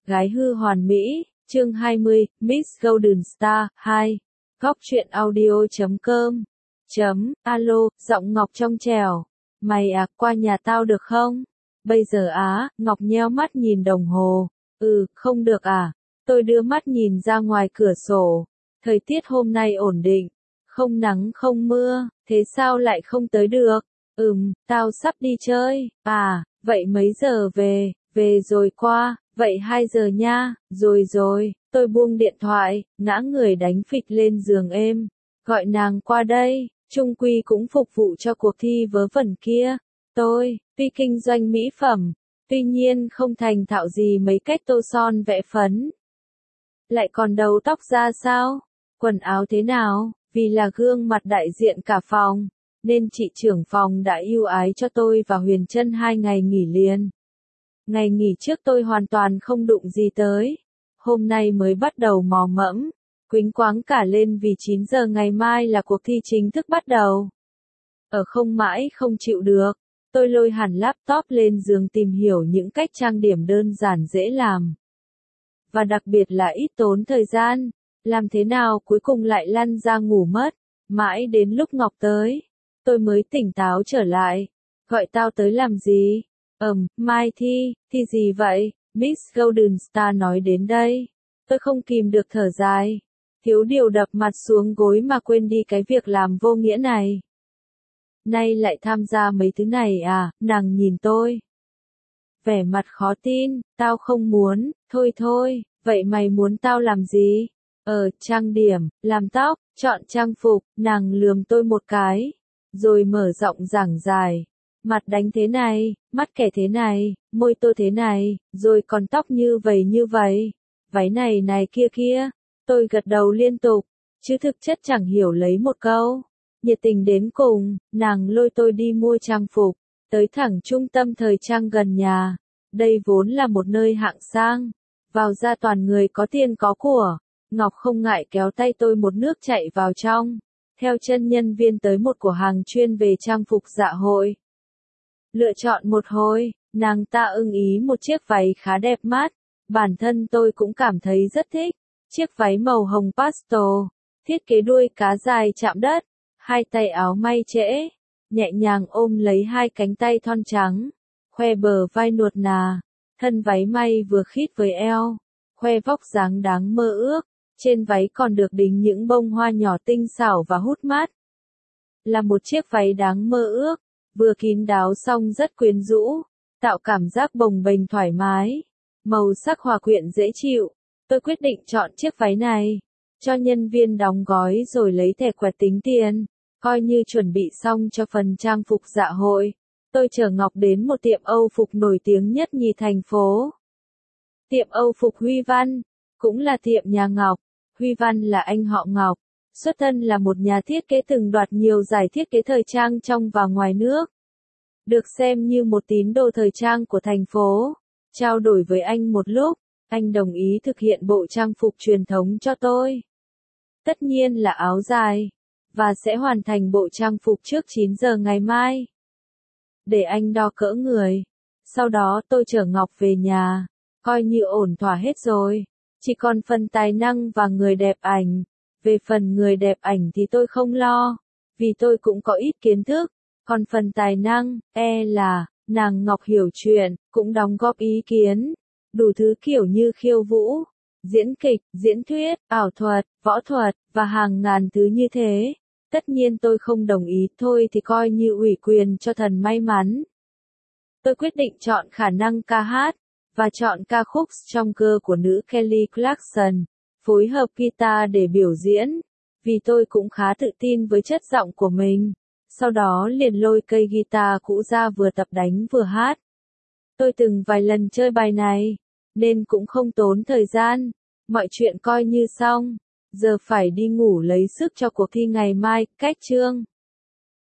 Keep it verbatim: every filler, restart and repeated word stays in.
Gái hư hoàn mỹ, chương hai mươi, Miss Golden Star, hai. Góc truyện audio chấm com. Chấm, alo, giọng Ngọc trong trẻo. Mày à, qua nhà tao được không? Bây giờ á, Ngọc nheo mắt nhìn đồng hồ. Ừ, không được à? Tôi đưa mắt nhìn ra ngoài cửa sổ. Thời tiết hôm nay ổn định. Không nắng không mưa, thế sao lại không tới được? Ừm, tao sắp đi chơi. À, vậy mấy giờ về? Về rồi qua. Vậy hai giờ nha, rồi rồi, tôi buông điện thoại, ngã người đánh phịch lên giường êm. Gọi nàng qua đây, chung quy cũng phục vụ cho cuộc thi vớ vẩn kia. Tôi, tuy kinh doanh mỹ phẩm, tuy nhiên không thành thạo gì mấy cách tô son vẽ phấn. Lại còn đầu tóc ra sao? Quần áo thế nào? Vì là gương mặt đại diện cả phòng, nên chị trưởng phòng đã ưu ái cho tôi và Huyền Trân hai ngày nghỉ liền. Ngày nghỉ trước tôi hoàn toàn không đụng gì tới. Hôm nay mới bắt đầu mò mẫm, quýnh quáng cả lên vì chín giờ ngày mai là cuộc thi chính thức bắt đầu. Ở không mãi không chịu được, tôi lôi hẳn laptop lên giường tìm hiểu những cách trang điểm đơn giản dễ làm. Và đặc biệt là ít tốn thời gian, làm thế nào cuối cùng lại lăn ra ngủ mất. Mãi đến lúc Ngọc tới, tôi mới tỉnh táo trở lại. Gọi tao tới làm gì? Ừm, mai thi, thi gì vậy? Miss Golden Star nói đến đây. Tôi không kìm được thở dài. Thiếu điều đập mặt xuống gối mà quên đi cái việc làm vô nghĩa này. Nay lại tham gia mấy thứ này à? Nàng nhìn tôi. Vẻ mặt khó tin, tao không muốn, thôi thôi, vậy mày muốn tao làm gì? Ờ, trang điểm, làm tóc, chọn trang phục, nàng lườm tôi một cái. Rồi mở giọng giảng giải. Mặt đánh thế này, mắt kẻ thế này, môi tô thế này, rồi còn tóc như vậy như vậy, váy này này kia kia. Tôi gật đầu liên tục, chứ thực chất chẳng hiểu lấy một câu. Nhiệt tình đến cùng, nàng lôi tôi đi mua trang phục, tới thẳng trung tâm thời trang gần nhà. Đây vốn là một nơi hạng sang, vào ra toàn người có tiền có của. Ngọc không ngại kéo tay tôi một nước chạy vào trong, theo chân nhân viên tới một cửa hàng chuyên về trang phục dạ hội. Lựa chọn một hồi, nàng ta ưng ý một chiếc váy khá đẹp mắt. Bản thân tôi cũng cảm thấy rất thích. Chiếc váy màu hồng pastel, thiết kế đuôi cá dài chạm đất, hai tay áo may trễ, nhẹ nhàng ôm lấy hai cánh tay thon trắng, khoe bờ vai nuột nà, thân váy may vừa khít với eo, khoe vóc dáng đáng mơ ước. Trên váy còn được đính những bông hoa nhỏ tinh xảo và hút mắt. Là một chiếc váy đáng mơ ước. Vừa kín đáo xong rất quyến rũ, tạo cảm giác bồng bềnh thoải mái, màu sắc hòa quyện dễ chịu. Tôi quyết định chọn chiếc váy này, cho nhân viên đóng gói rồi lấy thẻ quẹt tính tiền, coi như chuẩn bị xong cho phần trang phục dạ hội. Tôi chở Ngọc đến một tiệm Âu phục nổi tiếng nhất nhì thành phố. Tiệm Âu phục Huy Văn, cũng là tiệm nhà Ngọc. Huy Văn là anh họ Ngọc. Xuất thân là một nhà thiết kế từng đoạt nhiều giải thiết kế thời trang trong và ngoài nước. Được xem như một tín đồ thời trang của thành phố. Trao đổi với anh một lúc, anh đồng ý thực hiện bộ trang phục truyền thống cho tôi. Tất nhiên là áo dài, và sẽ hoàn thành bộ trang phục trước chín giờ ngày mai. Để anh đo cỡ người. Sau đó tôi chở Ngọc về nhà, coi như ổn thỏa hết rồi. Chỉ còn phần tài năng và người đẹp ảnh. Về phần người đẹp ảnh thì tôi không lo, vì tôi cũng có ít kiến thức. Còn phần tài năng, e là, nàng Ngọc hiểu chuyện, cũng đóng góp ý kiến. Đủ thứ kiểu như khiêu vũ, diễn kịch, diễn thuyết, ảo thuật, võ thuật, và hàng ngàn thứ như thế. Tất nhiên tôi không đồng ý, thôi thì coi như ủy quyền cho thần may mắn. Tôi quyết định chọn khả năng ca hát, và chọn ca khúc Stronger của nữ Kelly Clarkson. Phối hợp guitar để biểu diễn, vì tôi cũng khá tự tin với chất giọng của mình. Sau đó liền lôi cây guitar cũ ra vừa tập đánh vừa hát. Tôi từng vài lần chơi bài này, nên cũng không tốn thời gian. Mọi chuyện coi như xong. Giờ phải đi ngủ lấy sức cho cuộc thi ngày mai. Cách chương.